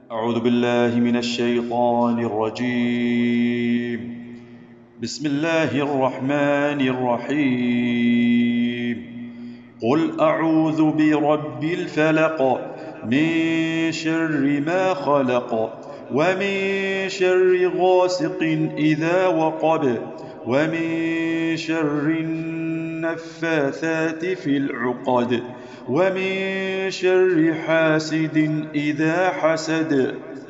أعوذ بالله من الشيطان الرجيم. بسم الله الرحمن الرحيم. قل أعوذ برب الفلق، من شر ما خلق، ومن شر غاسق إذا وقب، ومن شر النفاثات في العقد، ومن شر حاسد إذا حسد.